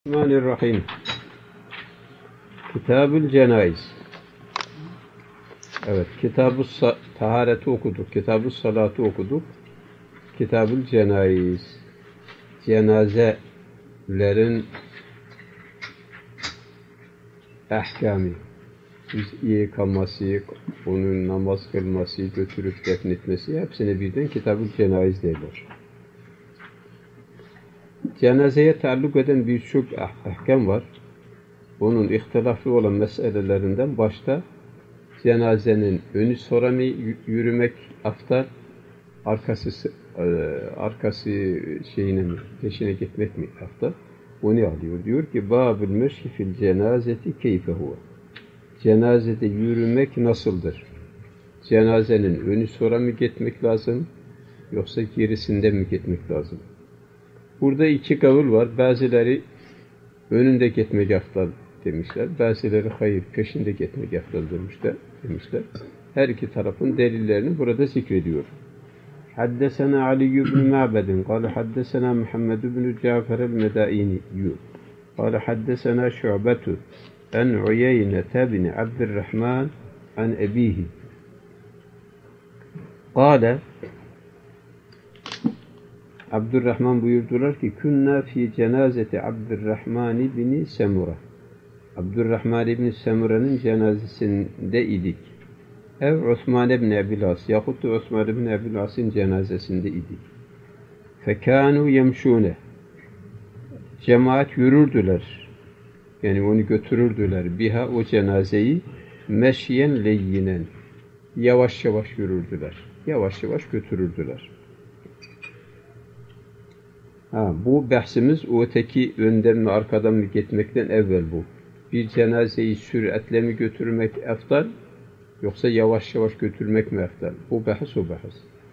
Bismillahirrahmanirrahim. Kitab-ül Cenaiz. Evet, Kitab-ı Tahareti okuduk, Kitab-ı Salatı okuduk. Kitab-ül Cenaiz. Cenazelerin ahkamı. Yıkanması, onun namaz kılması, götürüp defnetmesi, hepsine birden Kitab-ül Cenaiz derler. Cenazeye taalluk eden birçok ahkam var. Bunun ihtilaflı olan meselelerinden başta cenazenin önü sonra mı yürümek aftar, arkası şeyine mi, peşine gitmek mi aftar? Bunu alıyor. Diyor ki Babül meşhi fil cenazeti keyfe huve. Cenazede yürümek nasıldır? Cenazenin önü sonra mı gitmek lazım? Yoksa gerisinde mi gitmek lazım? Burada iki kavul var. Bazıları önünde gitmek aftal demişler. Bazıları hayır peşinde gitmek aftal demişler. Her iki tarafın delillerini burada zikrediyor. Haddesena Ali ibn Ma'bedin قال حدثنا محمد بن جعفر المدائني قال حدثنا شعبة عن عيينة بن عبد الرحمن عن أبيه قال Abdurrahman buyurdular ki künna fi cenazeti Abdurrahman ibn Semura. Abdurrahman ibn Semura'nın cenazesinde idik. Ev Osman ibn Ebilas yahut da Osman ibn Ebilas'ın cenazesinde idik. Fekânû yemşûne. Cemaat yürürdüler. Yani onu götürürdüler. Biha o cenazeyi meşyen leyyinen. Yavaş yavaş yürürdüler. Yavaş yavaş götürürdüler. Bu bahsimiz o öteki önden mi arkadan mı gitmekten evvel bu. Bir cenazeyi süratle mi götürmek eftal, yoksa yavaş yavaş götürmek mi eftal? Bu bahis o bahis.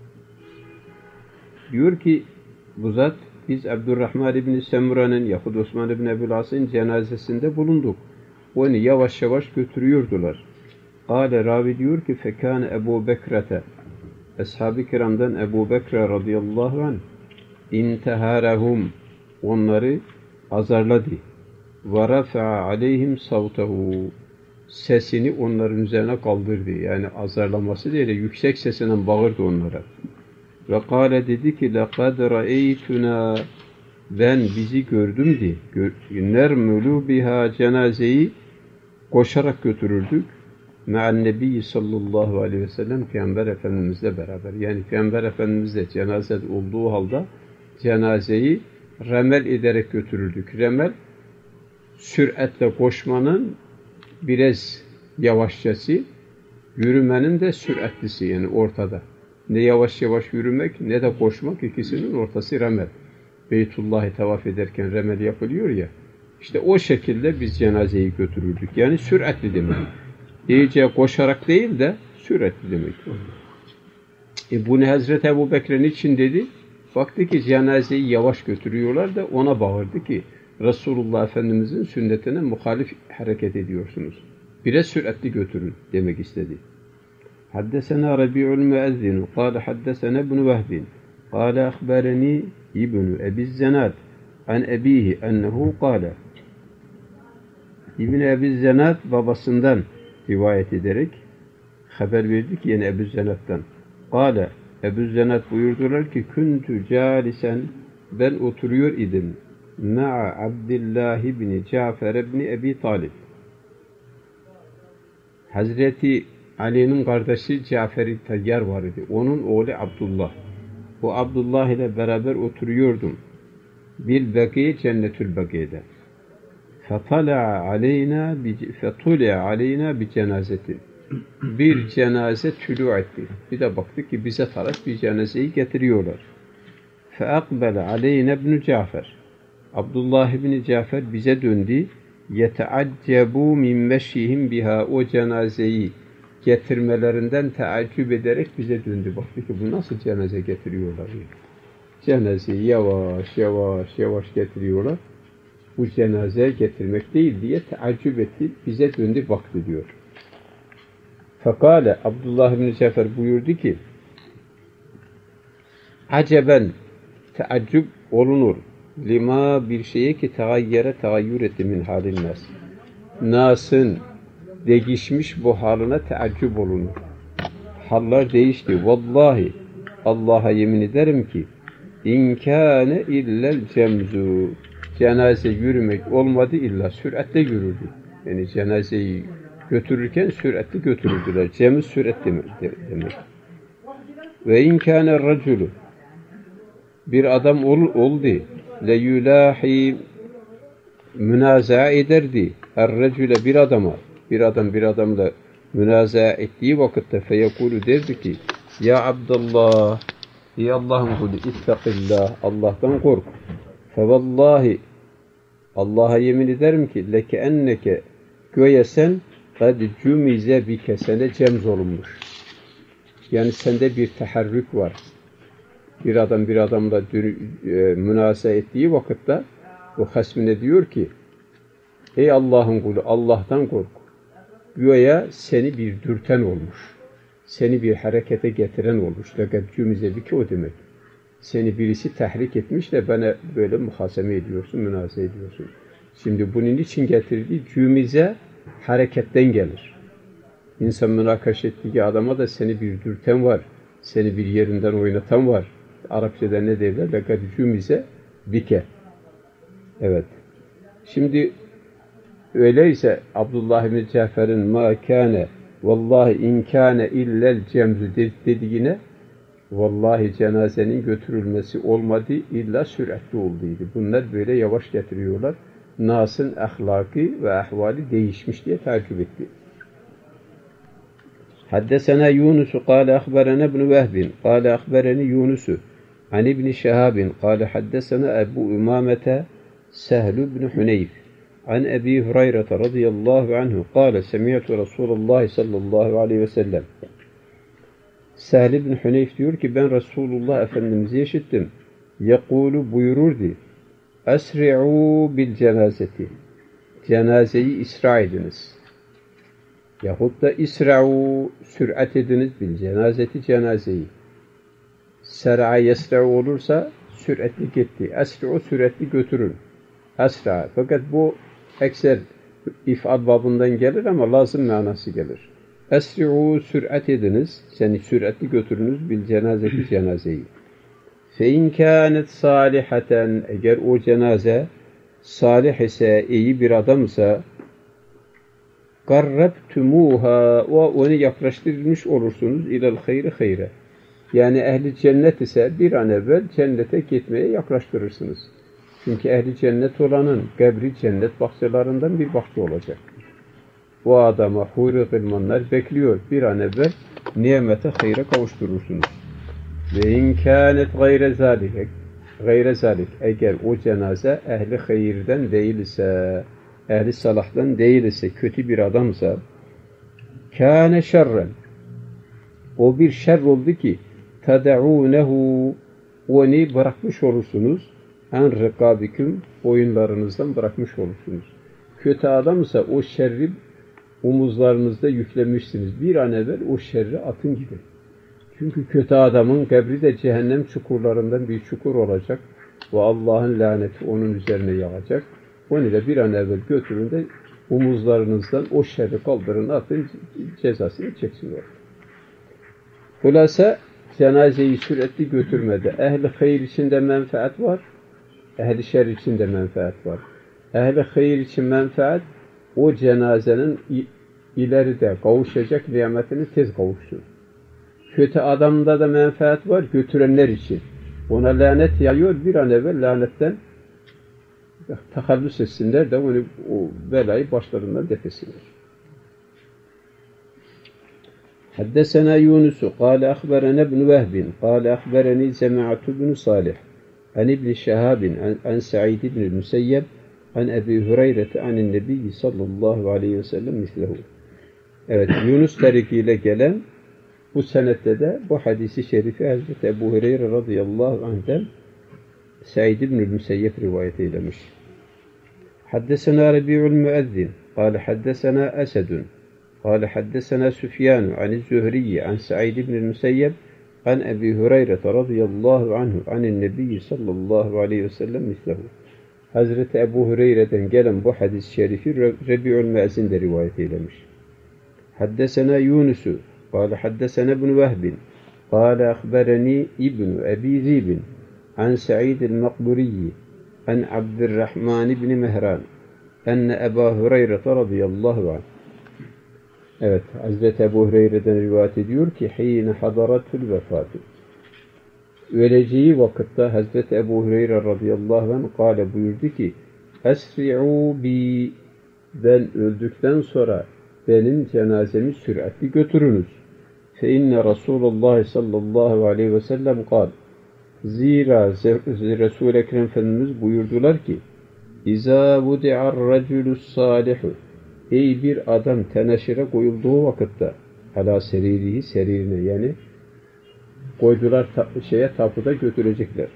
Diyor ki bu zat, biz Abdurrahman ibn Semura'nın yahut Osman ibn Ebu'l-As'ın cenazesinde bulunduk. Onu yavaş yavaş götürüyordular. Kâle ravi diyor ki fekâne Ebu Bekrete. Ashab-ı kiramdan Ebu Bekre radıyallahu anh İnteharahum, onları azarladı. Ve rafa'a aleyhim savtehu, sesini onların üzerine kaldırdı. Yani azarlaması değil, yüksek sesiyle bağırdı onlara. Ve kâle dedi ki lekad ra'eytuna, ben bizi gördüm di. Nermülü biha cenazeyi koşarak götürürdük. Me'an nebiyyi sallallahu aleyhi ve sellem Peygamber Efendimizle beraber. Yani Peygamber Efendimizle cenaze olduğu halde cenazeyi remel ederek götürürdük. Remel, süratle koşmanın biraz yavaşçası, yürümenin de süratlisi, yani ortada. Ne yavaş yavaş yürümek ne de koşmak, ikisinin ortası remel. Beytullah'ı tavaf ederken remel yapılıyor ya, işte o şekilde biz cenazeyi götürürdük. Yani süratli demek. İyice koşarak değil de süratli demek. Bunu Hazreti Ebu Bekir'in için dedi. Baktı ki cenazeyi yavaş götürüyorlar da ona bağırdı ki Resulullah Efendimizin sünnetine muhalif hareket ediyorsunuz. Biraz süratli götürün demek istedi. Haddesena Rabi'ul Müezzin قال حدثنا ابن وهب قال أخبرني ابن أبي الزناد عن أبيه أنه قال İbn Ebi Zenad babasından rivayet ederek haber verdi ki yani Ebu Zenad'dan. Kâle Ebu Zenad buyurdular ki küntü calisen, ben oturuyor idim. Ma'a Abdullah ibn Cafer ibn Ebi Talib. Hazreti Ali'nin kardeşi Cafer-i Tayyar var idi. Onun oğlu Abdullah. O Abdullah ile beraber oturuyordum. Bil Bekiye Cennetül Bekiye'de. فَطَلَعَ عَلَيْنَا بِجَنَازَةٍ. Bir cenaze tülû etti. Bir de baktık ki bize taraf bir cenazeyi getiriyorlar. فَاَقْبَلَ عَلَيْنَا بْنُ Cafer. Abdullah ibn Cafer bize döndü. يَتَعَجَّبُوا مِنْ مَشِّهِمْ biha, o cenazeyi getirmelerinden teaccüp ederek bize döndü. Baktı ki bu nasıl cenaze getiriyorlar? Cenazeyi yavaş yavaş getiriyorlar. Bu cenazeye getirmek değil diye teaccüp etti. Bize döndü baktı diyor. Fekale Abdullah ibn Cafer buyurdu ki aceben teaccüp olunur. lima bir şeye ki tegayyür etti min halin nas. Nas'ın değişmiş bu haline teaccüp olunur. Hallar değişti. Vallahi Allah'a yemin ederim ki inkâne illel cemzu. Cenaze yürümek olmadı illa süratle yürürdü. Yani cenazeyi götürürken süratli götürürdüler. Cem'i sürat demek. Ve inkâne raculu. Bir adam oldu. Le yulahi münazaa ederdi. Er-recüle bir adamla münazaa ettiği vakitte feyekulu derdi ki ya Abdullah, ey Allah'ın kulu ittakillah, Allah'tan kork. Fevallahi, Allah'a yemin ederim ki leke enneke göğe sen kad cümize bike sene cemz olunmuş. Yani sende bir teharrük var. Bir adamla münazaa ettiği vakitte bu hasmine diyor ki ey Allah'ın kulu Allah'tan kork. Güya seni bir dürten olmuş. Seni bir harekete getiren olmuş. Lekad cümize bike o demek. Seni birisi tahrik etmiş de bana böyle muhaseme ediyorsun, münazaa ediyorsun. Şimdi bunun için getirdiği cümize hareketten gelir. İnsan münakaş ettiği adama da seni bir dürten var. Seni bir yerinden oynatan var. Arapçada ne derler? Lekad cümize bike. Evet. Şimdi öyleyse Abdullah bin Cafer'in ma kâne vallahi inkâne illel cemzü dediğine vallahi cenazenin götürülmesi olmadı illa süratli olduydu. Bunlar böyle yavaş getiriyorlar. Nas'ın ahlaki ve ahvali değişmiş diye takip etti. Haddesena Yunus قال أخبرنا ابن وهب قال أخبرني يونس عن ابن شهاب قال حدثنا أبو أمامة سهل بن حنيف عن أبي هريرة رضي الله عنه قال سمعت رسول الله صلى الله عليه وسلم. Sehl ibn Huneyf diyor ki ben Resulullah Efendimiz'i işittim. Yekulu buyururdu. Esri'u bil cenazeti. Cenazeyi isra ediniz. Yahut da isra'u sürat ediniz bil cenazeti cenazeyi. Ser'a yesra'u olursa süratli gitti. Esri'u süratli götürün. Esra. Fakat bu ekser if'al babından gelir ama lazım manası gelir. Esri'u sürat ediniz. Seni süratli götürünüz bil cenazeti cenazeyi. Fe in kânet salihaten eğer o cenaze salih ise, iyi bir adamsa garrabtumuha onu yaklaştırmış olursunuz ilal hayre. Yani ehli cennet ise bir an evvel cennete gitmeye yaklaştırırsınız. Çünkü ehli cennet olanın kabri cennet bahçelerinden bir bahçe olacak. O adama huri gılmanlar bekliyor. Bir an evvel nimete hayra kavuşturursunuz. Ve inkânet gayre zalik eğer o cenaze ehli hayırden değil ise, ehli salahdan değil ise, kötü bir adamsa kâne şerren o bir şer oldu ki ted'ûnehu onu bırakmış olursunuz en rekabikum oyunlarınızdan bırakmış olursunuz. Kötü adamsa o şerri omuzlarınızda yüklemişsiniz. Bir an evvel o şerri atın gibi. Çünkü kötü adamın kabri de cehennem çukurlarından bir çukur olacak ve Allah'ın laneti onun üzerine yağacak. Onu da bir an evvel götürün de omuzlarınızdan o şerri kaldırın, atın, cezasını çeksin orada. Hulasa cenazeyi sürekli götürmede. Ehli hayır içinde menfaat var. Ehli şer içinde menfaat var. Ehli hayır için menfaat o cenazenin ileride kavuşacak nimetini tez kavuşsun. Kötü adamda da menfaat var götürenler için. Ona lanet yayıyor, bir an evvel lanetten takallüs etsinler de onu, o belayı başlarından defesinler. Haddesena Yunus قال أخبرنا ابن وهب قال أخبرني سمعت بن صالح عن ابن شهاب عن سعيد بن المسيب عن أبي هريرة عن النبي صلى الله عليه وسلم مثله. Evet, Yunus tarikiyle gelen bu senette de bu hadisi şerifi Hazreti Ebu Hureyre radıyallahu anh'den Said ibn-i Müseyyep rivayet eylemiş. Haddesena Rabi'ul Müezzin قال حدثنا أسد قال حدثنا سفيان عن الزهري عن سعيد بن المسيب an Ebi Hureyre radıyallahu anhu anin Nebi sallallahu aleyhi ve sellem mislehu. Hazreti Ebu Hureyre'den gelen bu hadis-i şerifi Rebi'ül Me'zin de rivayet eylemiş. Haddesena Yunus'u kâle haddesena ibn Vehbin kâle akbereni İbn Ebi Zibin an Sa'id el-Makburiyyi an Abdurrahman ibn Mehran enne Ebu Hureyre radıyallahu anh. Evet, Hazreti Ebu Hureyre'den rivayet ediyor ki hîne hadaratul vefatü. Öleceği vakitte Hazreti Ebu Hureyre radıyallahu anh kâle buyurdu ki esri'u bi, ben öldükten sonra benim cenazemi süratli götürünüz. Fe inne Resulullah sallallahu aleyhi ve sellem kâl. Zira Resul-i Ekrem Efendimiz buyurdular ki İzâ vudi'ar racülü's sâlihu, ey bir adam teneşire koyulduğu vakitte ala seririhi, seririne yani koydular tapuda götürecekler.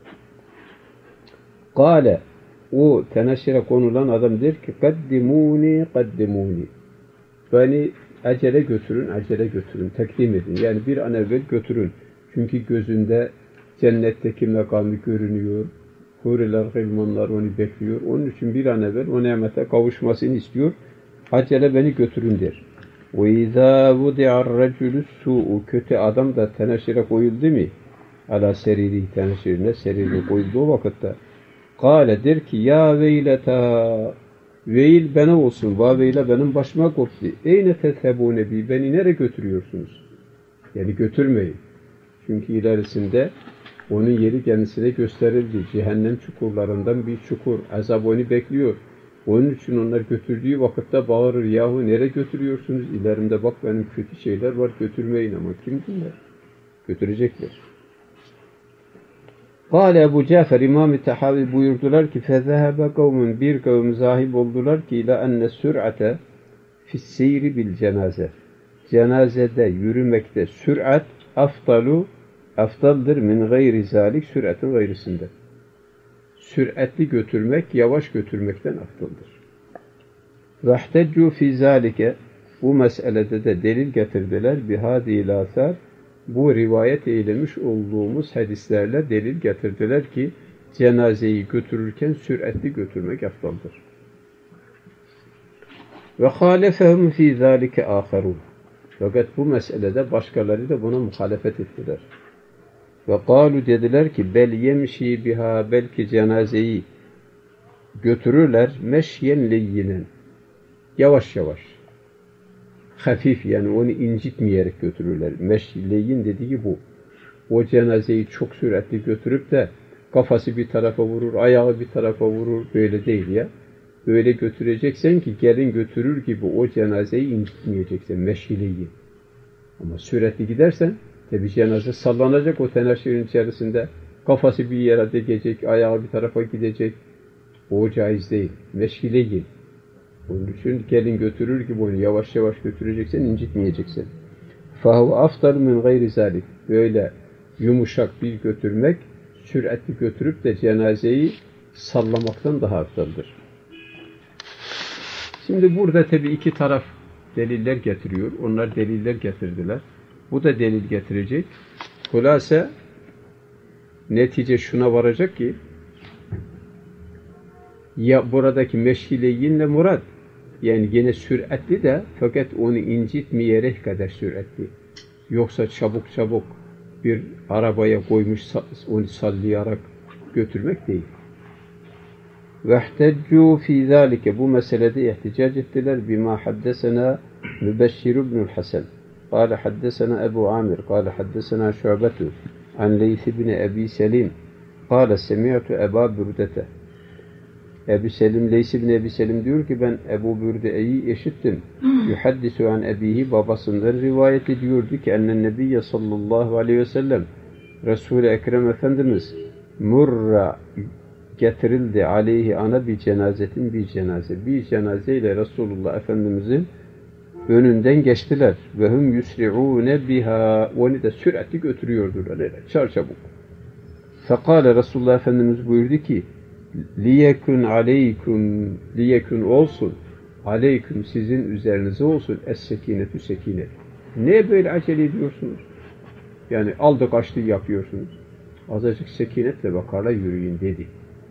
Kâle, o teneşire konulan adam der ki kaddimûni kaddimûni, beni acele götürün, takdim edin. Yani bir an evvel götürün. Çünkü gözünde cennetteki makamı görünüyor. Huriler, gılmanlar onu bekliyor. Onun için bir an evvel o nimete kavuşmasını istiyor. Acele beni götürün der. وَاِذَا وُدِعَ الرَّجُلُ السُّءُ, kötü adam da teneşire koyuldu mu? Ala seriri, teneşirine, seriri koyulduğu vakitte. Kâle, der ki, ya veyleta, veil bana olsun, vaveyle benim başıma koptu. Eyne tethebûne bi, beni nereye götürüyorsunuz? Yani götürmeyin. Çünkü ilerisinde onun yeri kendisine gösterildi. Cehennem çukurlarından bir çukur. Azap onu bekliyor. Onun için onlar götürdüğü vakitte bağırır. Yahu nereye götürüyorsunuz? İlerimde bak benim kötü şeyler var, götürmeyin, ama kim dinler? Götürecekler. Kâle Ebu Cafer İmam-ı Tahavi buyurdular ki فَذَهَبَ kavmun, bir kavim zahib oldular ki ila enne sür'ate fisseyri bil cenaze, cenazede yürümekte sürat aftaldır min gayri zalik, süratin gayrısında. Süratli götürmek, yavaş götürmekten aftaldır. Vehteccu fi zalike, bu meselede de delil getirdiler. Bihâdîl âthâr, bu rivayet eylemiş olduğumuz hadislerle delil getirdiler ki cenazeyi götürürken süratli götürmek aftaldır. Ve hâlefehum fî zâlike âkharûn, fakat bu meselede başkaları da buna muhalefet ettiler. Ve kâlu, dediler ki bel yemşi biha, belki cenazeyi götürürler meşyen leyyinen, yavaş yavaş, hafif, yani onu incitmeyerek götürürler. Meşleyyin dediği bu. O cenazeyi çok süratli götürüp de kafası bir tarafa vurur, ayağı bir tarafa vurur, böyle değil ya. Böyle götüreceksen ki gelin götürür gibi o cenazeyi incitmeyeceksin, meşleyyin. Ama süratli gidersen tabi cenaze sallanacak o teneşirin içerisinde, kafası bir yere değecek, ayağı bir tarafa gidecek. O caiz değil. Meşleyyin. Onun için gelin götürür gibi onu yavaş yavaş götüreceksen, incitmeyeceksin. فَهُوَ afdal min gayri zalik. Böyle yumuşak bir götürmek, süratli götürüp de cenazeyi sallamaktan daha afdaldır. Şimdi burada tabi iki taraf deliller getiriyor. Onlar deliller getirdiler. Bu da delil getirecek. Hulasa netice şuna varacak ki ya buradaki meşgileyinle murad, yani gene süratli de, fakat onu incitmeyerek kadar süratli. Yoksa çabuk çabuk bir arabaya koymuş onu sallayarak götürmek değil. Vehteccu fi zalike, bu meselede ihticac ettiler. Bima haddesena Mübeşşir ibnül Hasan. Kâle haddesena Ebu Amir. Kâle haddesena Şu'betu. An Leyth ibn Ebi Selim. Kâle semi'tu Eba Bürdete. Ebu Selim, Leyth ibn Ebi Selim diyor ki ben Ebu Bürde'yi işittim. Yuhaddisu an ebihi, babasından rivayet ediyordu ki ennen nebiyye sallallahu aleyhi ve sellem, Resul-i Ekrem Efendimiz murra getirildi aleyhi ana bir cenazetin, bir cenaze. Bir cenazeyle Resulullah Efendimizin önünden geçtiler. Ve hum yusri'ûne biha, onu da süratli götürüyordular öyle çarçabuk. Fekale, Resulullah Efendimiz buyurdu ki liyekun aleyküm, liyekun olsun, aleyküm sizin üzerinize olsun es-sekinetü, sekinet. Ne böyle acele ediyorsunuz? Yani aldı kaçtı yapıyorsunuz. Azıcık sekinetle bakarla yürüyün dedi.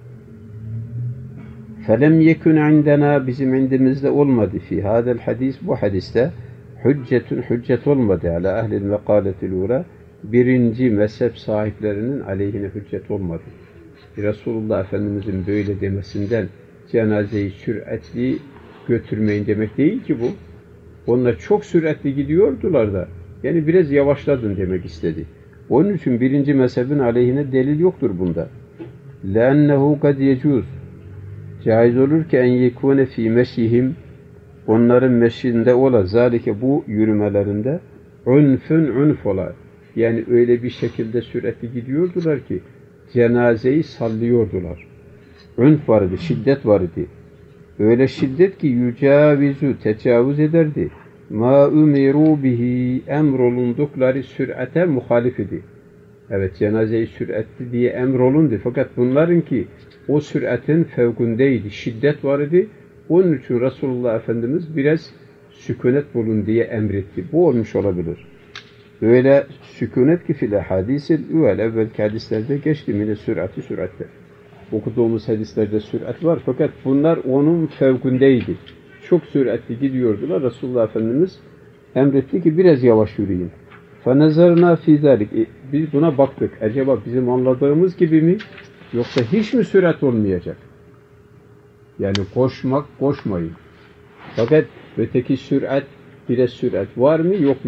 فَلَمْ يَكُنْ عِنْدَنَا bizim indimizde olmadı fi hadel hadis bu hadiste hüccet olmadı ala ehlil mekaletil ula birinci mezhep sahiplerinin aleyhine hüccet olmadı. Resulullah Efendimizin böyle demesinden cenazeyi süratli götürmeyin demek değil ki bu. Onlar çok süratli gidiyordular da yani biraz yavaşladın demek istedi. Onun için birinci mezhebin aleyhine delil yoktur bunda. لَاَنَّهُ قَدْ يَجُوزُ caiz olur ki en yekune fi meşihim onların meşinde ola zalike bu yürümelerinde unf ola. Yani öyle bir şekilde sürekli gidiyordular ki cenazeyi sallıyordular. Unf vardı, şiddet vardı. Öyle şiddet ki yücavizu tecavüz ederdi. Ma umiru bihi emrolundukları sürate muhalif idi. Evet cenazeyi süratli diye emrolundu. Fakat bunlarınki o süratin fevkundeydi. Şiddet vardı. Onun için Resulullah Efendimiz biraz sükunet bulun diye emretti. Bu olmuş olabilir. Öyle sükunet ki fil hadisil evvelki hadislerde geçti mine sürati süratte. Okuduğumuz hadislerde sürat var. Fakat bunlar onun fevkundeydi. Çok süratli gidiyordular. Resulullah Efendimiz emretti ki biraz yavaş yürüyün. فَنَزَرْنَا فِي ذَلِكِ biz buna baktık. Acaba bizim anladığımız gibi mi? Yoksa hiç mi sürat olmayacak? Yani koşmayın. Fakat öteki sürat, biraz sürat var mı yok mu?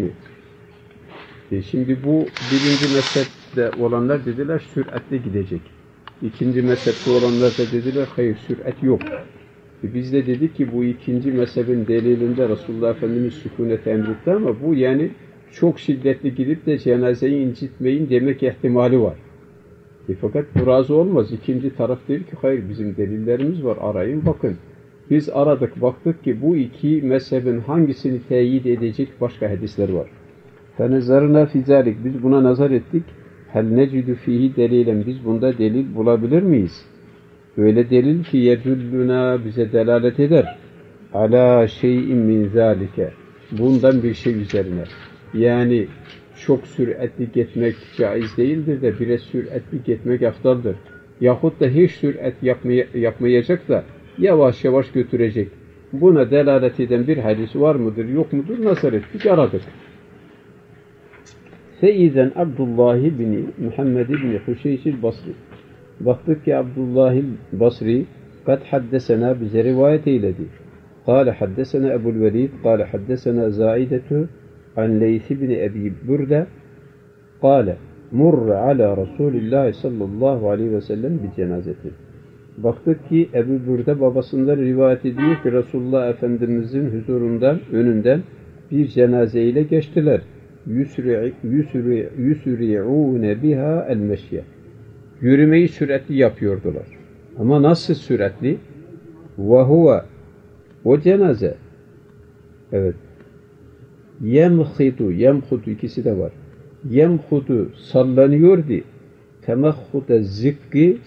Şimdi bu birinci mezhepte olanlar dediler süratle gidecek. İkinci mezhepte olanlar da dediler hayır sürat yok. Biz de dedik ki bu ikinci mezhebin delilinde Resulullah Efendimiz sükunet emretti ama bu yani çok şiddetli gidip de cenazeyi incitmeyin demek ihtimali var. Fakat bu razı olmaz. İkinci taraf der ki hayır bizim delillerimiz var arayın bakın. Biz aradık baktık ki bu iki mezhebin hangisini teyit edecek başka hadisler var. فَنَزَرْنَا فِي ذَلِكِ biz buna nazar ettik. هَلْ نَجِدُ ف۪يهِ delilen biz bunda delil bulabilir miyiz? Öyle delil ki يَدُلُّنَا bize delalet eder. عَلَى شَيْءٍ مِنْ ذَٰلِكَ bundan bir şey üzerine. Yani çok süratli gitmek caiz değildir de biraz süratli gitmek aftaldır. Yahut da hiç sürat yapmayacak da yavaş yavaş götürecek. Buna delalet eden bir hadis var mıdır yok mudur nazar ettik aradık. Fe'izen Abdullah bin Muhammed bin Huşeyşil Basri. Baktık ki Abdullah Basri kad haddesena bize rivayet eyledi. Kale haddesena Ebu'l Velid kale haddesena Zaidetu an Leyth bin Ebi Burda kale murr ala Resulillah sallallahu aleyhi ve sellem bi cenazeti. Baktık ki Ebu Burda babasından rivayet ediyor ki Resulullah Efendimizin huzurundan önünden bir cenaze ile geçtiler. Yusri'une biha el-meşye. Yürümeyi süratli yapıyordular. Ama nasıl süratli? Ve huve o cenaze evet yemhudu ikisi de var. Yemhudu sallanıyordu. Temahhuda zikki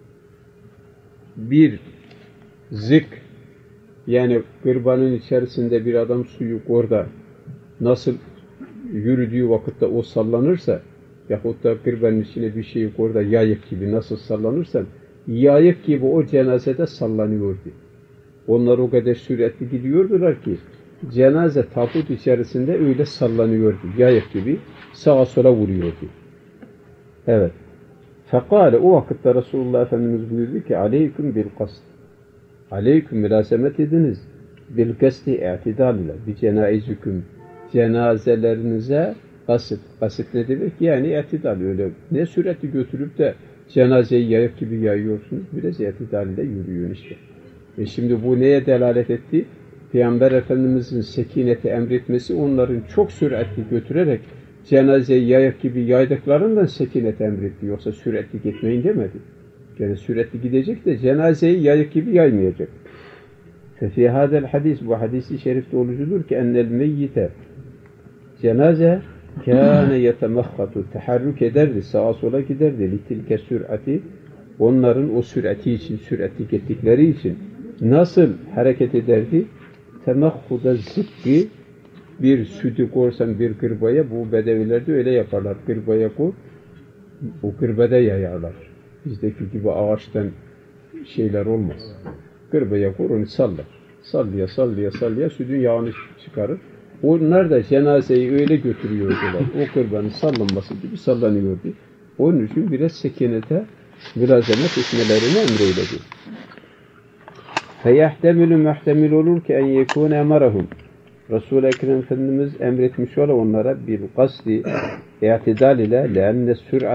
bir zik yani kırbanın içerisinde bir adam suyu orada nasıl yürüdüğü vakitte o sallanırsa yahut da kırbanın içine bir şey orada yayık gibi nasıl sallanırsan yayık gibi o cenazede sallanıyordu. Onlar o kadar süratli gidiyordular ki cenaze tabut içerisinde öyle sallanıyordu. Yayık gibi sağa sola vuruyordu. Evet. Fekale o vakitte Resulullah Efendimiz buyurdu ki aleyküm bil kast. Aleyküm mülasemet ediniz. Bil kasti i'tidal ile. Bi cenaizikum. Cenazelerinize kasıt. Kasıt ne demek? Yani i'tidal öyle. Ne sürekli götürüp de cenazeyi yayık gibi yayıyorsunuz. Biraz i'tidal ile yürüyün işte. Şimdi bu neye delalet etti? Peygamber Efendimizin sekineti emretmesi onların çok süratli götürerek cenazeyi yayık gibi yaydıklarından sekinet emretti. Yoksa süratli gitmeyin demedi. Yani süratli gidecek de cenazeyi yayık gibi yaymayacak. Fefî hâdel hadis bu hadisi şerifte olucudur ki ennel meyyite cenaze kâne yetemahhatu teharrük ederdi, sağa sola giderdi. Litilke sürati onların o sürati için, süratli gittikleri için nasıl hareket ederdi? Temahhuda zikki bir sütü korsan bir kırbaya, bu bedeviler de öyle yaparlar. Kırbaya kor, o kırbada yayarlar. Bizdeki gibi ağaçtan şeyler olmaz. Kırbaya kor, onu sallar. Sallaya sallaya sallaya sütün yağını çıkarır. Onlar da cenazeyi öyle götürüyordular. O kırbanın sallanması gibi sallanıyordu. Onun için biraz sekinete mülazemet etmelerini emreyledi. Feyahtemilu muhtemil olur ki en yekûne emarahum. Resul-i Ekrem Efendimiz emretmiş ola onlara bir kasdi i'tidal ile leenne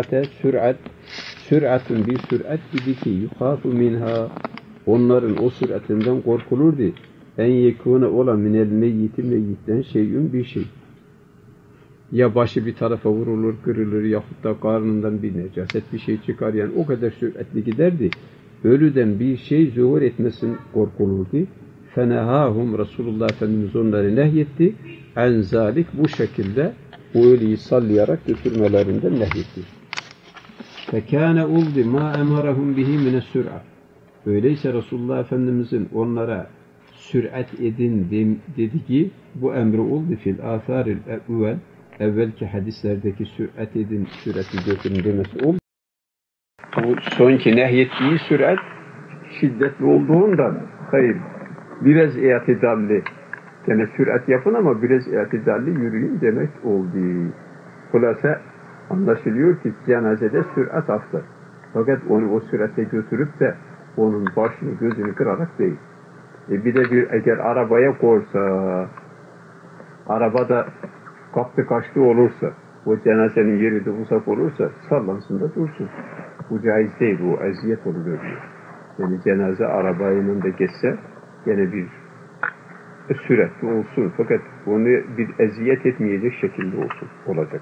süratun bir sürat gibi ki yuhafu minha, onların o süratinden korkulurdu. En yekûne ola minel meyyiti, meyyitten şeyün bir şey. Ya başı bir tarafa vurulur, kırılır yahut da karnından bir necaset bir şey çıkar. Yani o kadar süratli giderdi. Ölüden bir şey zuhur etmesin korkulurdu. Fenehâhum, Resulullah Efendimiz onları nehyetti. En zalik, bu şekilde o ölüyü sallayarak götürmelerinden nehyetti. Fekâne uldi mâ emarahum bihi mine's-sür'a. Öyleyse Resulullah Efendimizin onlara sürat edin dediği bu emri oldu fil âthâril evvel, evvelki hadislerdeki sürat edin, sürati götürün demesi oldu. Bu sonki nehyettiği sürat şiddetli olduğundan hayır, biraz i'tidalli, yani sürat yapın ama biraz i'tidalli yürüyün demek oldu. Hulasa anlaşılıyor ki cenazede sürat aftar. Fakat onu o sürate götürüp de onun başını gözünü kırarak değil. Bir de eğer arabaya korsa, arabada kaptı kaçtı olursa, o cenazenin yeri de uzak olursa sallansın da dursun. Bu caiz değil, bu eziyet olur diyor. Yani cenaze arabayla da geçse gene bir süratli olsun. Fakat onu bir eziyet etmeyecek şekilde olacak.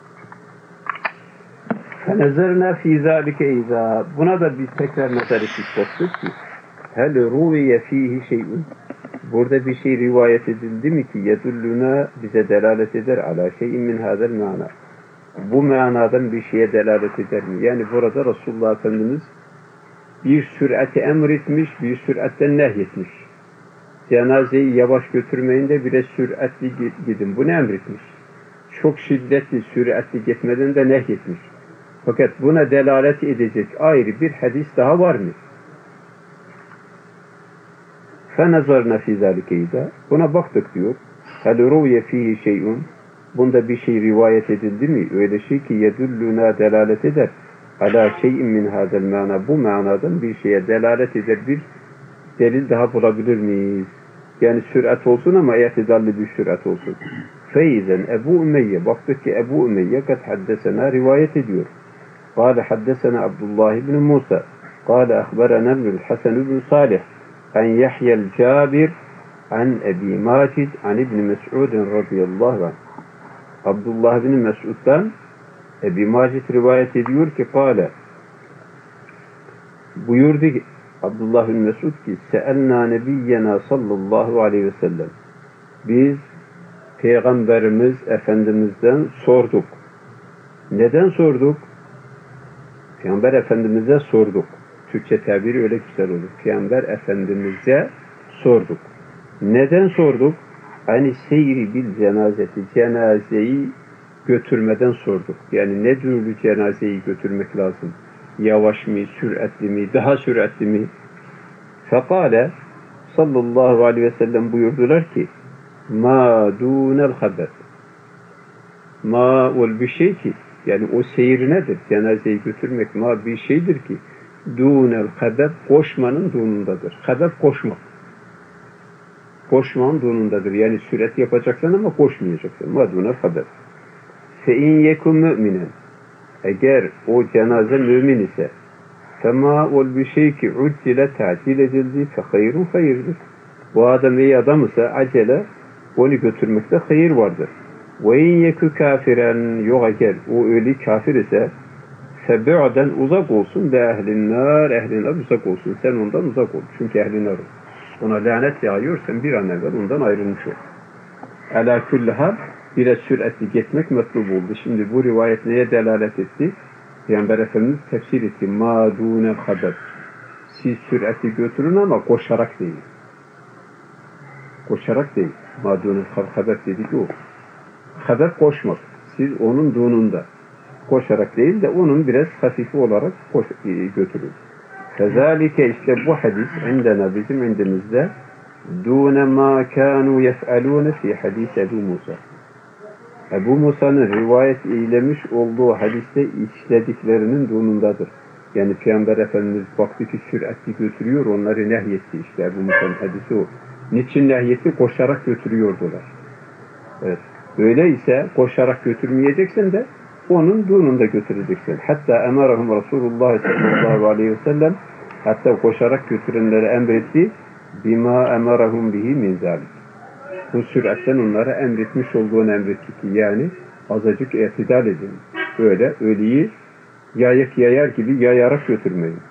فَنَزَرْنَا ف۪ي ذَٰلِكَ اِذَا, buna da bir tekrar nazar ettik ki هَلْ رُوِيَ ف۪يهِ şey'ün, burada bir şey rivayet edildi mi ki yedulluna, bize delalet eder ala şey'in min hâzel mana, bu manadan bir şeye delalet eder mi? Yani burada Resulullah Efendimiz bir sürati emretmiş, bir süratten nehyetmiş. Cenazeyi yavaş götürmeyin de biraz süratli gidin. Bu ne emretmiş? Çok şiddetli, süratli gitmeden de nehyetmiş. Fakat buna delalet edecek ayrı bir hadis daha var mı? فَنَظَرْنَا فِي ذَٰلِكَ, buna baktık diyor. هَلْ رُوْيَ ف۪يهِ şey'un, bunda bir şey rivayet edildi mi? Öyle şey ki yedulluna, delalet eder. Ala şey'in min hâzel mana, bu manadan bir şeye delalet eder bir delil daha bulabilir miyiz? Yani sürat olsun ama i'tidalli bir sürat olsun. Feyzen Ebu Ümeyye, baktık ki Ebu Ümeyye kad haddesena rivayet ediyor. Kâle haddesena Abdullah ibn Musa. Kâle ahberena Hasan ibn Salih. En Yahya'l Cabir an Ebi Macid an İbn Mes'ud radıyallahu anh. Abdullah bin Mes'ud'dan Ebi Macid rivayet ediyor ki kâle, buyurdu ki Abdullah bin Mes'ud ki se'elnâ nebiyyena sallallahu aleyhi ve sellem, biz Peygamberimiz Efendimiz'den sorduk. Neden sorduk? Peygamber Efendimiz'e sorduk. Türkçe tabiri öyle güzel olur. Peygamber Efendimiz'e sorduk. Neden sorduk? Hani seyri bil cenazeti, cenazeyi götürmeden sorduk. Yani ne türlü cenazeyi götürmek lazım? Yavaş mı, süratli mi, daha süratli mi? Fekale sallallahu aleyhi ve sellem buyurdular ki ma dunel haber. Ma ol bir şey ki, yani o seyir nedir? Cenazeyi götürmek ma bir şeydir ki dunel haber, koşmanın dunundadır. Haber koşmak. Koşmanın dunundadır. Yani sürat yapacaksın ama koşmayacaksın. Ma dunel haber. Fe in yekun müminen, eğer o cenaze mümin ise fema ol bir şey ki uccile ta'cil edildi fe hayrun hayırdır. Bu adam iyi adam ise acele onu götürmekte hayır vardır. Ve in yeku kafiren, yok eğer o ölü kafir ise febu'den uzak olsun ve ehlinar uzak olsun. Sen ondan uzak ol. Çünkü ehlinar ona lanet yağıyor, sen bir an evvel ondan ayrılmış ol. Ala kulli hal biraz süratli gitmek metlub oldu. Şimdi bu rivayet neye delalet etti? Peygamber Efendimiz tefsir etti. Ma dûne haber. Siz süratli götürün ama koşarak değil. Koşarak değil. Madunun haber dedik o. Haber koşmak. Siz onun dununda. Koşarak değil de onun biraz hafifi olarak götürün. Fezalike işte bu hadis indena bizim indimizde dune ma kanu yef'alune fi hadis Ebu Musa. Ebu Musa'nın rivayet eylemiş olduğu hadiste işlediklerinin dunundadır. Yani Peygamber Efendimiz baktı ki süratli götürüyor, onları nehyetti işte. Ebu Musa'nın hadisi o. Niçin nehyetti? Koşarak götürüyordular. Evet. Öyleyse koşarak götürmeyeceksin de onun dununda götüreceksin. Hatta emarahum Resulullah sallallahu aleyhi ve sellem hatta koşarak götürenlere emretti bima emarahum bihi min zalik. Bu süratten onlara emretmiş olduğunu emretti ki yani azıcık itidal edin. Böyle ölüyü yayar gibi yayarak götürmeyin.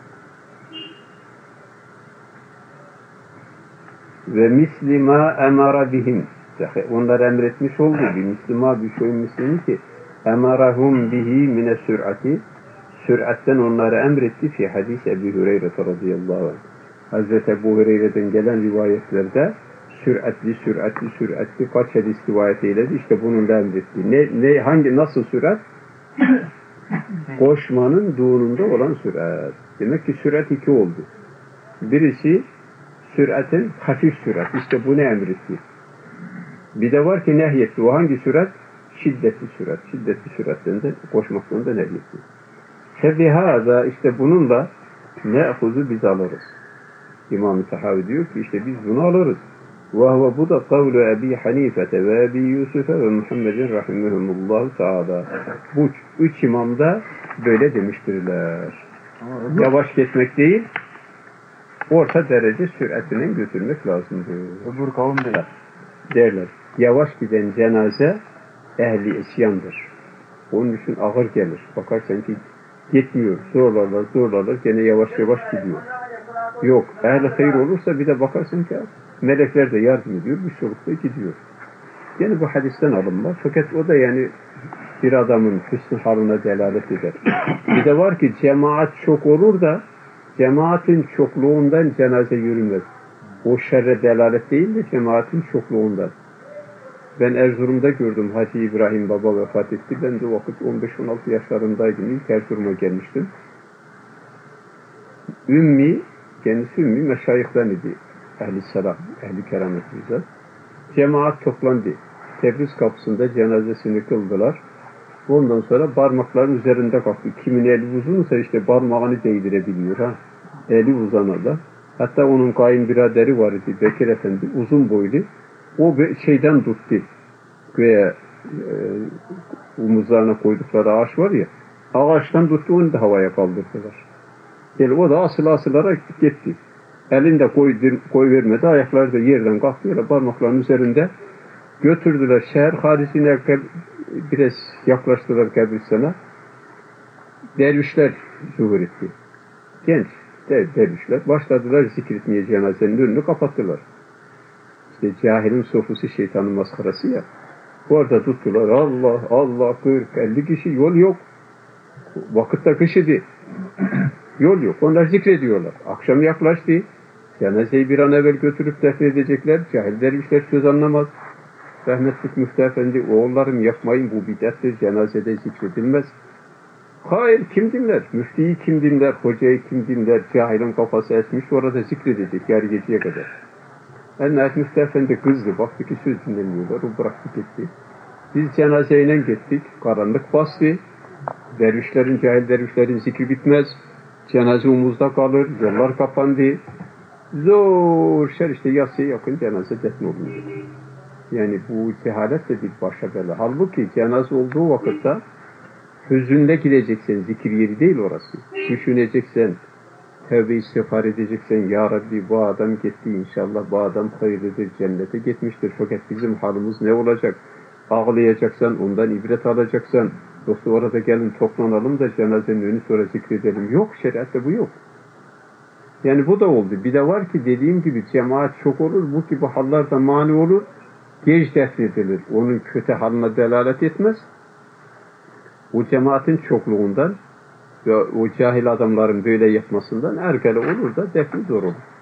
Ve mislima emara bihim. Onlar emretmiş olduğu bir mislima bir şeyin mislimi ki emarahum bihi mine sür'ati süratten onları emretti fi hadis Ebu Hureyre radıyallahu anh. Hazreti Ebu Hureyre'den gelen rivayetlerde süratli kaç hadis rivayet eyledi? İşte bunun da emretti. Nasıl sürat? Koşmanın dununda olan sürat. Demek ki sürat iki oldu. Birisi süratin hafif sürat. İşte bunu emretti. Bir de var ki nehyetti. O hangi sürat? Şiddetli sürat. Şiddetli süratten de koşmaktan da nehyetti. Febihaza işte bununla ne'huzu biz alırız. İmam-ı Tahavi diyor ki işte biz bunu alırız. Ve bu da kavlu Ebi Hanifete ve Ebi Yusuf'e ve Muhammedin rahimehumullahu teala. Bu üç imam da böyle demiştirler. Yavaş geçmek değil, orta derece süratine götürmek lazımdır. Öbür kavim değil. Derler. Yavaş giden cenaze ehli isyandır. Onun için ağır gelir. Bakarsan ki gitmiyor. Zorlarlar. Gene yavaş gidiyor. Yok. Ehli hayır olursa bir de bakarsın ki melekler de yardım ediyor. Bir solukta gidiyor. Yani bu hadisten alınma. Fakat o da yani bir adamın hüsnü haline delalet eder. Bir de var ki cemaat çok olur da cemaatin çokluğundan cenaze yürümez. O şerre delalet değil de cemaatin çokluğundan. Ben Erzurum'da gördüm. Hacı İbrahim Baba vefat etti. Ben de o vakit 15-16 yaşlarındaydım. İlk Erzurum'a gelmiştim. Kendisi Ümmi meşayihten idi. Ehl-i selam, ehl-i keramet bizzat. Cemaat toplandı. Tebriz kapısında cenazesini kıldılar. Ondan sonra parmakların üzerinde kalktı. Kimin eli uzunsa işte parmağını değdirebiliyor. Eli uzana da. Hatta onun kayınbiraderi var idi. Bekir Efendi uzun boylu. O şeyden tuttu. Veya omuzlarına koydukları ağaç var ya. Ağaçtan tuttu onu da havaya kaldırdılar. Yani o da asılarak gitti. Elinde koy vermedi. Ayakları da yerden kalktı. Parmakların üzerinde götürdüler. Şehir haricine biraz yaklaştılar kabristana. Dervişler zuhur etti. Genç dervişler. Başladılar zikretmeye cenazenin önünü kapattılar. İşte cahilin sofusu şeytanın maskarası ya. Orada tuttular. Allah 40-50 kişi yol yok. Vakitte kış idi. Yol yok. Onlar zikrediyorlar. Akşam yaklaştı. Cenazeyi bir an evvel götürüp defnedecekler. Cahil dervişler söz anlamaz. Rahmetlik Müftü Efendi, oğullarım yapmayın bu bid'attir, cenazede zikredilmez. Hayır, kim dinler? Müftüyü kim dinler? Hocayı kim dinler? Cahilin kafası esmiş, orada zikredecek yarı geceye kadar. Yani Müftü Efendi kızdı, baktı ki söz dinlemiyorlar, o bıraktı gitti. Biz cenazeyle gittik, karanlık bastı. Cahil dervişlerin zikri bitmez. Cenaze omuzda kalır, yollar kapandı. Zor işte yatsıya yakın cenaze defnolundu. Yani bu cehalet de bir başa bela. Halbuki cenaze olduğu vakitte hüzünle gideceksen, zikir yeri değil orası. Düşüneceksen, tevbe istiğfar edeceksen, Ya Rabbi bu adam gitti inşallah, bu adam hayırlıdır, cennete gitmiştir. Fakat bizim halimiz ne olacak? Ağlayacaksan, ondan ibret alacaksan, yoksa orada gelin toplanalım da cenazenin önü sonra zikredelim. Yok, şeriatte bu yok. Yani bu da oldu. Bir de var ki dediğim gibi cemaat çok olur, bu gibi hallarda mani olur. Geç defnedilir. Onun kötü haline delalet etmez. O cemaatin çokluğundan ve o cahil adamların böyle yapmasından ergele olur da defni zor olur.